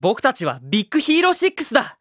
僕たちはビッグヒーロー6だ。